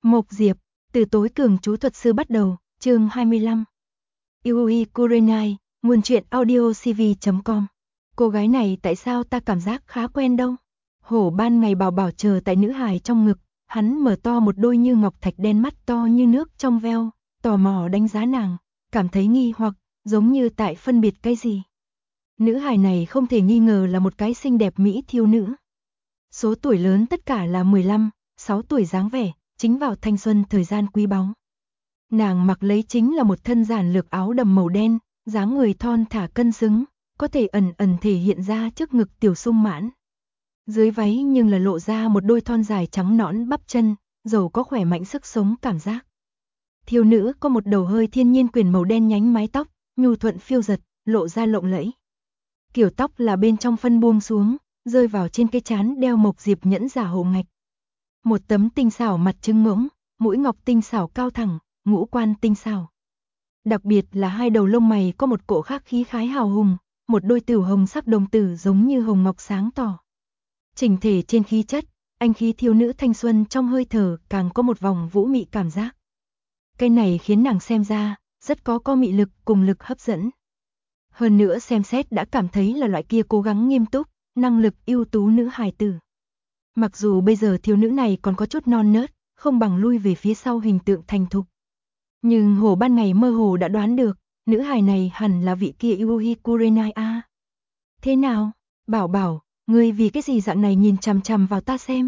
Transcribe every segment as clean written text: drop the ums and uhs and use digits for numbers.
Mộc Diệp, từ tối cường chú thuật sư bắt đầu, chương 25. Yui Kurenai, nguồn truyện audio cv.com. Cô gái này tại sao ta cảm giác khá quen đâu? Hổ ban ngày bảo bảo chờ tại nữ hài trong ngực, hắn mở to một đôi như ngọc thạch đen mắt to như nước trong veo, tò mò đánh giá nàng, cảm thấy nghi hoặc, giống như tại phân biệt cái gì. Nữ hài này không thể nghi ngờ là một cái xinh đẹp mỹ thiếu nữ. Số tuổi lớn tất cả là 15, 6 tuổi dáng vẻ, chính vào thanh xuân thời gian quý báu. Nàng mặc lấy chính là một thân giản lược áo đầm màu đen, dáng người thon thả cân xứng, có thể ẩn ẩn thể hiện ra trước ngực tiểu sung mãn. Dưới váy nhưng là lộ ra một đôi thon dài trắng nõn bắp chân, giàu có khỏe mạnh sức sống cảm giác. Thiếu nữ có một đầu hơi thiên nhiên quyển màu đen nhánh mái tóc, nhu thuận phiêu giật, lộ ra lộng lẫy. Kiểu tóc là bên trong phân buông xuống, rơi vào trên cái trán đeo Mộc Diệp nhẫn giả hổ ngạch. Một tấm tinh xảo mặt trứng ngỗng, mũi ngọc tinh xảo cao thẳng, ngũ quan tinh xảo. Đặc biệt là hai đầu lông mày có một cỗ khác khí khái hào hùng, một đôi tử hồng sắc đồng tử giống như hồng ngọc sáng tỏ. Chỉnh thể trên khí chất, anh khí thiếu nữ thanh xuân trong hơi thở càng có một vòng vũ mị cảm giác. Cái này khiến nàng xem ra, rất có mị lực cùng lực hấp dẫn. Hơn nữa xem xét đã cảm thấy là loại kia cố gắng nghiêm túc, năng lực ưu tú nữ hài tử. Mặc dù bây giờ thiếu nữ này còn có chút non nớt, không bằng lui về phía sau hình tượng thành thục. Nhưng Hổ ban ngày mơ hồ đã đoán được, nữ hài này hẳn là vị kia Yui Kurenai a. Thế nào, bảo bảo, ngươi vì cái gì dạng này nhìn chằm chằm vào ta xem?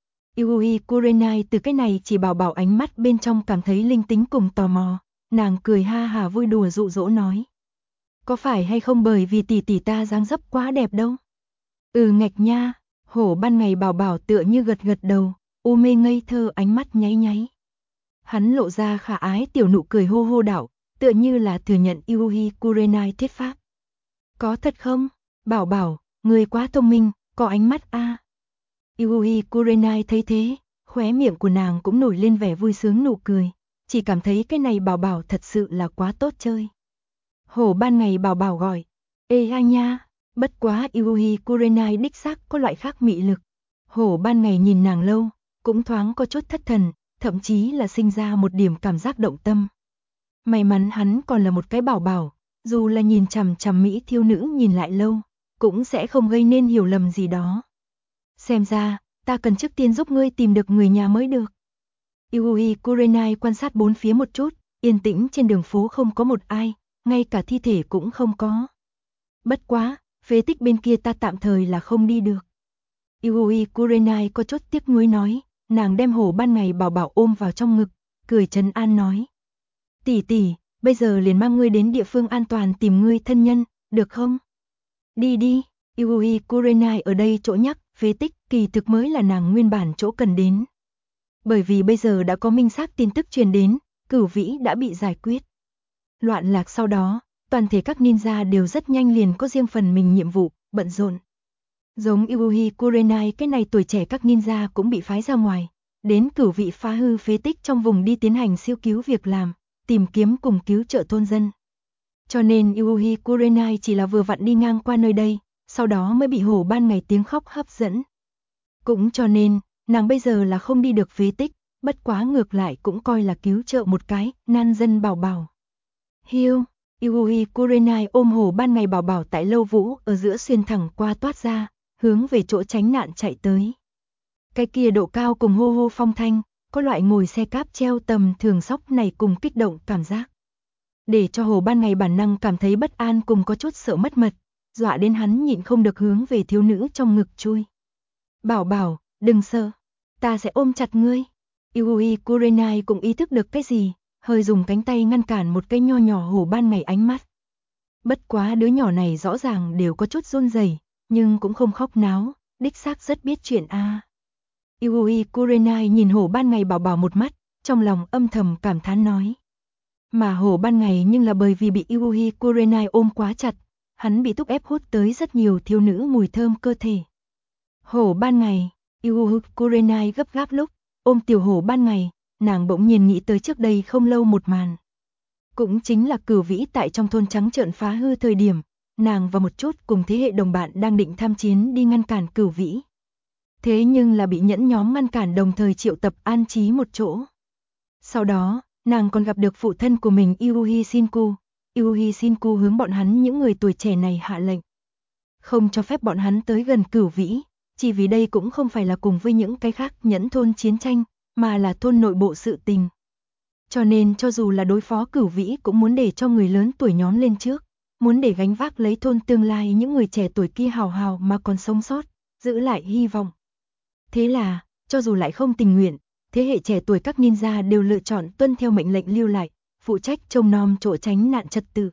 Yui Kurenai từ cái này chỉ bảo bảo ánh mắt bên trong cảm thấy linh tính cùng tò mò, nàng cười ha hà vui đùa dụ dỗ nói. Có phải hay không bởi vì tỷ tỷ ta dáng dấp quá đẹp đâu? Ngạch nha. Hổ ban ngày bảo bảo tựa như gật gật đầu, u mê ngây thơ ánh mắt nháy nháy. Hắn lộ ra khả ái tiểu nụ cười hô hô đảo, tựa như là thừa nhận Yui Kurenai thuyết pháp. Có thật không? Bảo bảo, người quá thông minh, có ánh mắt a. Yui Kurenai thấy thế, khóe miệng của nàng cũng nổi lên vẻ vui sướng nụ cười, chỉ cảm thấy cái này bảo bảo thật sự là quá tốt chơi. Hổ ban ngày bảo bảo gọi, ê ha nha. Bất quá Yui Kurenai đích xác có loại khác mị lực. Hổ ban ngày nhìn nàng lâu, cũng thoáng có chút thất thần, thậm chí là sinh ra một điểm cảm giác động tâm. May mắn hắn còn là một cái bảo bảo, dù là nhìn chằm chằm mỹ thiếu nữ nhìn lại lâu, cũng sẽ không gây nên hiểu lầm gì đó. Xem ra, ta cần trước tiên giúp ngươi tìm được người nhà mới được. Yui Kurenai quan sát bốn phía một chút, yên tĩnh trên đường phố không có một ai, ngay cả thi thể cũng không có. Bất quá, phế tích bên kia ta tạm thời là không đi được. Yui Kurenai có chút tiếc nuối nói, nàng đem Hổ ban ngày bảo bảo ôm vào trong ngực, cười trấn an nói. Tỷ tỷ, bây giờ liền mang ngươi đến địa phương an toàn tìm ngươi thân nhân, được không? Đi đi, Yui Kurenai ở đây chỗ nhắc, phế tích kỳ thực mới là nàng nguyên bản chỗ cần đến. Bởi vì bây giờ đã có minh xác tin tức truyền đến, Cửu Vĩ đã bị giải quyết. Loạn lạc sau đó, toàn thể các ninja đều rất nhanh liền có riêng phần mình nhiệm vụ, bận rộn. Giống Yui Kurenai cái này tuổi trẻ các ninja cũng bị phái ra ngoài, đến Cửu Vị phá hư phế tích trong vùng đi tiến hành siêu cứu việc làm, tìm kiếm cùng cứu trợ thôn dân. Cho nên Yui Kurenai chỉ là vừa vặn đi ngang qua nơi đây, sau đó mới bị Hổ ban ngày tiếng khóc hấp dẫn. Cũng cho nên, nàng bây giờ là không đi được phế tích, bất quá ngược lại cũng coi là cứu trợ một cái, nan dân bảo bảo. Hiu, Yui Kurenai ôm Hổ ban ngày bảo bảo tại lâu vũ ở giữa xuyên thẳng qua toát ra, hướng về chỗ tránh nạn chạy tới. Cái kia độ cao cùng hô hô phong thanh, có loại ngồi xe cáp treo tầm thường sóc này cùng kích động cảm giác. Để cho Hổ ban ngày bản năng cảm thấy bất an cùng có chút sợ mất mật, dọa đến hắn nhịn không được hướng về thiếu nữ trong ngực chui. Bảo bảo, đừng sợ, ta sẽ ôm chặt ngươi. Yui Kurenai cũng ý thức được cái gì, hơi dùng cánh tay ngăn cản một cái nho nhỏ Hổ ban ngày ánh mắt. Bất quá đứa nhỏ này rõ ràng đều có chút run rẩy, nhưng cũng không khóc náo, đích xác rất biết chuyện a. Yui Kurenai nhìn Hổ ban ngày bảo bảo một mắt, trong lòng âm thầm cảm thán nói. Mà Hổ ban ngày nhưng là bởi vì bị Yui Kurenai ôm quá chặt, hắn bị thúc ép hút tới rất nhiều thiếu nữ mùi thơm cơ thể. Hổ ban ngày, Yui Kurenai gấp gáp lúc ôm tiểu Hổ ban ngày, nàng bỗng nhiên nghĩ tới trước đây không lâu một màn. Cũng chính là Cửu Vĩ tại trong thôn trắng trợn phá hư thời điểm, nàng và một chút cùng thế hệ đồng bạn đang định tham chiến đi ngăn cản Cửu Vĩ. Thế nhưng là bị nhẫn nhóm ngăn cản đồng thời triệu tập an trí một chỗ. Sau đó, nàng còn gặp được phụ thân của mình Yuhi Shinku. Yuhi Shinku hướng bọn hắn những người tuổi trẻ này hạ lệnh. Không cho phép bọn hắn tới gần Cửu Vĩ, chỉ vì đây cũng không phải là cùng với những cái khác nhẫn thôn chiến tranh, mà là thôn nội bộ sự tình. Cho nên cho dù là đối phó Cửu Vĩ cũng muốn để cho người lớn tuổi nhóm lên trước, muốn để gánh vác lấy thôn tương lai những người trẻ tuổi kia hào hào mà còn sống sót, giữ lại hy vọng. Thế là, cho dù lại không tình nguyện, thế hệ trẻ tuổi các ninja đều lựa chọn tuân theo mệnh lệnh lưu lại, phụ trách trông nom chỗ tránh nạn trật tự.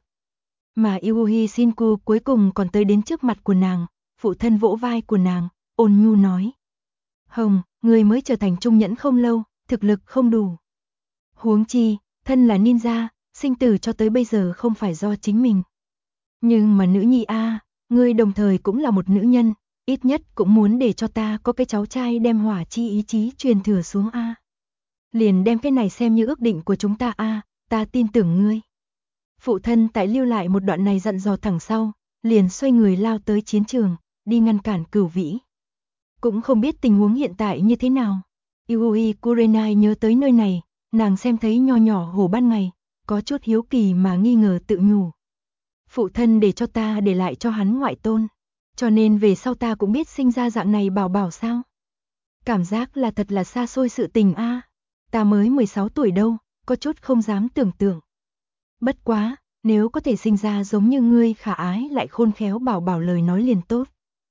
Mà Yuhi Shinku cuối cùng còn tới đến trước mặt của nàng, phụ thân vỗ vai của nàng, ôn nhu nói. Hồng, người mới trở thành trung nhẫn không lâu, thực lực không đủ. Huống chi, thân là ninja, sinh tử cho tới bây giờ không phải do chính mình. Nhưng mà nữ nhi a, ngươi đồng thời cũng là một nữ nhân, ít nhất cũng muốn để cho ta có cái cháu trai đem hỏa chi ý chí truyền thừa xuống a. Liền đem cái này xem như ước định của chúng ta a, ta tin tưởng ngươi. Phụ thân tại lưu lại một đoạn này dặn dò thẳng sau, liền xoay người lao tới chiến trường, đi ngăn cản Cửu Vĩ. Cũng không biết tình huống hiện tại như thế nào. Yui Kurenai nhớ tới nơi này, nàng xem thấy nho nhỏ hổ ban ngày, có chút hiếu kỳ mà nghi ngờ tự nhủ. Phụ thân để cho ta để lại cho hắn ngoại tôn, cho nên về sau ta cũng biết sinh ra dạng này bảo bảo sao. Cảm giác là thật là xa xôi sự tình a. Ta mới 16 tuổi đâu, có chút không dám tưởng tượng. Bất quá, nếu có thể sinh ra giống như ngươi khả ái lại khôn khéo bảo bảo lời nói liền tốt.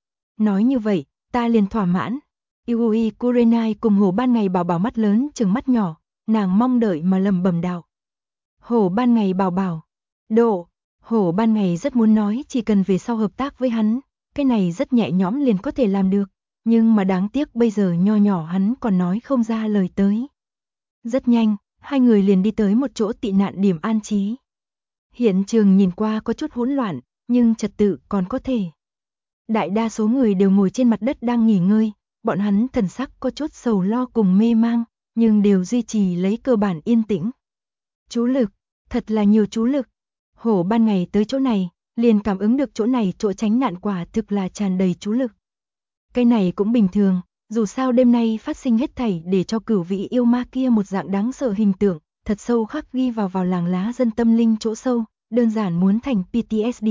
Nói như vậy, ta liền thỏa mãn. Yui Kurenai cùng hổ ban ngày bảo bảo mắt lớn chừng mắt nhỏ, nàng mong đợi mà lầm bầm đạo. Hổ ban ngày bảo bảo, độ, hổ ban ngày rất muốn nói chỉ cần về sau hợp tác với hắn, cái này rất nhẹ nhõm liền có thể làm được, nhưng mà đáng tiếc bây giờ nho nhỏ hắn còn nói không ra lời tới. Rất nhanh, hai người liền đi tới một chỗ tị nạn điểm an trí. Hiện trường nhìn qua có chút hỗn loạn, nhưng trật tự còn có thể. Đại đa số người đều ngồi trên mặt đất đang nghỉ ngơi, bọn hắn thần sắc có chút sầu lo cùng mê mang, nhưng đều duy trì lấy cơ bản yên tĩnh. Chú lực, thật là nhiều chú lực. Hổ ban ngày tới chỗ này, liền cảm ứng được chỗ này chỗ tránh nạn quả thực là tràn đầy chú lực. Cái này cũng bình thường, dù sao đêm nay phát sinh hết thảy để cho Cửu Vĩ yêu ma kia một dạng đáng sợ hình tượng, thật sâu khắc ghi vào làng lá dân tâm linh chỗ sâu, đơn giản muốn thành PTSD.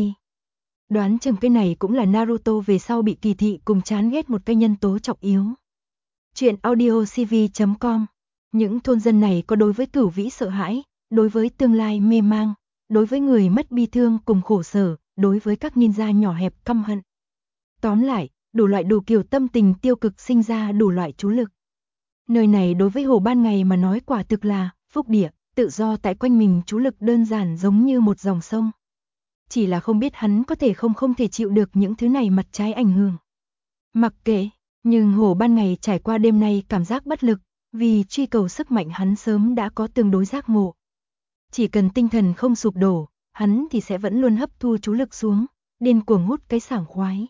Đoán chừng cái này cũng là Naruto về sau bị kỳ thị cùng chán ghét một cái nhân tố trọng yếu. Chuyện audiocv.com. Những thôn dân này có đối với Cửu Vĩ sợ hãi, đối với tương lai mê mang, đối với người mất bi thương cùng khổ sở, đối với các ninja nhỏ hẹp căm hận. Tóm lại, đủ loại đủ kiểu tâm tình tiêu cực sinh ra đủ loại chú lực. Nơi này đối với Hồ Ban Ngày mà nói quả thực là phúc địa, tự do tại quanh mình chú lực đơn giản giống như một dòng sông. Chỉ là không biết hắn có thể không thể chịu được những thứ này mặt trái ảnh hưởng. Mặc kệ, nhưng Hồ Ban Ngày trải qua đêm nay cảm giác bất lực, vì truy cầu sức mạnh hắn sớm đã có tương đối giác ngộ. Chỉ cần tinh thần không sụp đổ, hắn thì sẽ vẫn luôn hấp thu chú lực xuống, điên cuồng hút cái sảng khoái.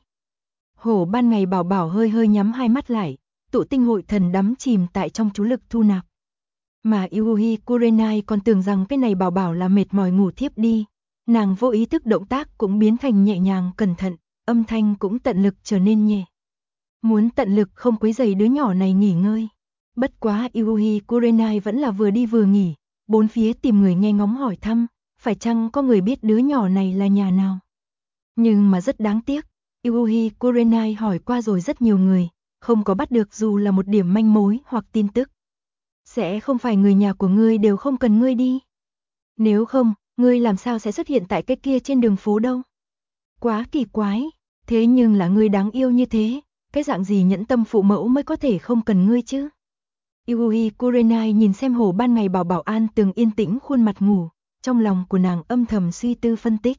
Hổ Ban Ngày bảo bảo hơi nhắm hai mắt lại, tụ tinh hội thần đắm chìm tại trong chú lực thu nạp. Mà Yui Kurenai còn tưởng rằng cái này bảo bảo là mệt mỏi ngủ thiếp đi, nàng vô ý thức động tác cũng biến thành nhẹ nhàng cẩn thận, âm thanh cũng tận lực trở nên nhẹ. Muốn tận lực không quấy rầy đứa nhỏ này nghỉ ngơi. Bất quá Yui Kurenai vẫn là vừa đi vừa nghỉ, bốn phía tìm người nghe ngóng hỏi thăm, phải chăng có người biết đứa nhỏ này là nhà nào. Nhưng mà rất đáng tiếc, Yui Kurenai hỏi qua rồi rất nhiều người, không có bắt được dù là một điểm manh mối hoặc tin tức. Sẽ không phải người nhà của ngươi đều không cần ngươi đi. Nếu không, ngươi làm sao sẽ xuất hiện tại cái kia trên đường phố đâu. Quá kỳ quái, thế nhưng là ngươi đáng yêu như thế, cái dạng gì nhẫn tâm phụ mẫu mới có thể không cần ngươi chứ. Yui Kurenai nhìn xem Hồ Ban Ngày bảo an từng yên tĩnh khuôn mặt ngủ, trong lòng của nàng âm thầm suy tư phân tích.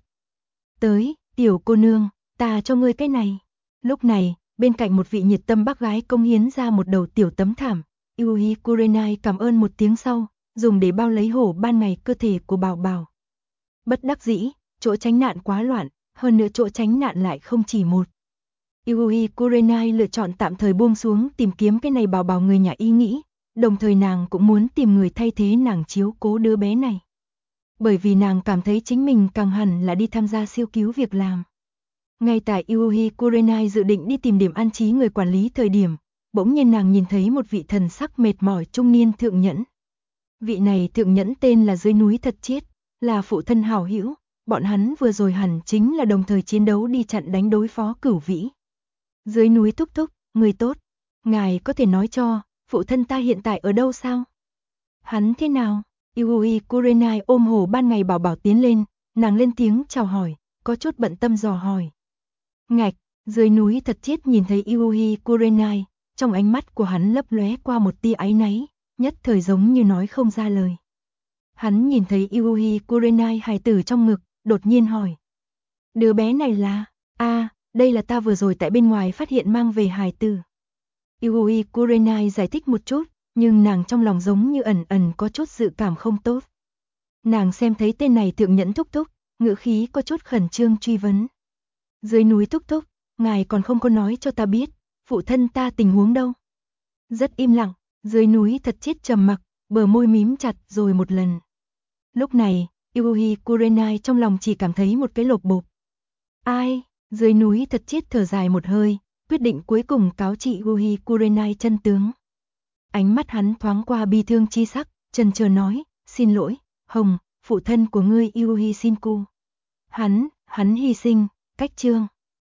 Tới, tiểu cô nương, ta cho ngươi cái này. Lúc này, bên cạnh một vị nhiệt tâm bác gái công hiến ra một đầu tiểu tấm thảm. Yui Kurenai cảm ơn một tiếng sau, dùng để bao lấy Hổ Ban Ngày cơ thể của bảo. Bất đắc dĩ, chỗ tránh nạn quá loạn, hơn nữa chỗ tránh nạn lại không chỉ một. Yui Kurenai lựa chọn tạm thời buông xuống tìm kiếm cái này bảo người nhà ý nghĩ, đồng thời nàng cũng muốn tìm người thay thế nàng chiếu cố đứa bé này. Bởi vì nàng cảm thấy chính mình càng hẳn là đi tham gia siêu cứu việc làm. Ngay tại Yui Kurenai dự định đi tìm điểm an trí người quản lý thời điểm, bỗng nhiên nàng nhìn thấy một vị thần sắc mệt mỏi trung niên thượng nhẫn. Vị này thượng nhẫn tên là Dưới núi Thật Chiết, là phụ thân hảo hữu, bọn hắn vừa rồi hẳn chính là đồng thời chiến đấu đi chặn đánh đối phó Cửu Vĩ. Dưới núi thúc thúc, người tốt, ngài có thể nói cho, phụ thân ta hiện tại ở đâu sao? Hắn thế nào? Yui Kurenai ôm Hồ Ban Ngày bảo bảo tiến lên, nàng lên tiếng chào hỏi, có chút bận tâm dò hỏi. Ngạch, Dưới núi Thật Chiết nhìn thấy Yui Kurenai, trong ánh mắt của hắn lấp lóe qua một tia áy náy, nhất thời giống như nói không ra lời. Hắn nhìn thấy Yui Kurenai hài tử trong ngực, đột nhiên hỏi. Đứa bé này là, đây là ta vừa rồi tại bên ngoài phát hiện mang về hài tử. Yui Kurenai giải thích một chút, nhưng nàng trong lòng giống như ẩn ẩn có chút dự cảm không tốt. Nàng xem thấy tên này thượng nhẫn thúc thúc, ngữ khí có chút khẩn trương truy vấn. Dưới núi thúc thúc, ngài còn không có nói cho ta biết, phụ thân ta tình huống đâu. Rất im lặng, Dưới núi Thật Chiết trầm mặc, bờ môi mím chặt rồi một lần. Lúc này, Yui Kurenai trong lòng chỉ cảm thấy một cái lột bột. Ai? Dưới núi Thật Chiết thở dài một hơi, quyết định cuối cùng cáo trị Yui Kurenai chân tướng. Ánh mắt hắn thoáng qua bi thương chi sắc, chần chờ nói, xin lỗi, Hồng, phụ thân của ngươi Yui Shinku. Hắn hy sinh, cách chương.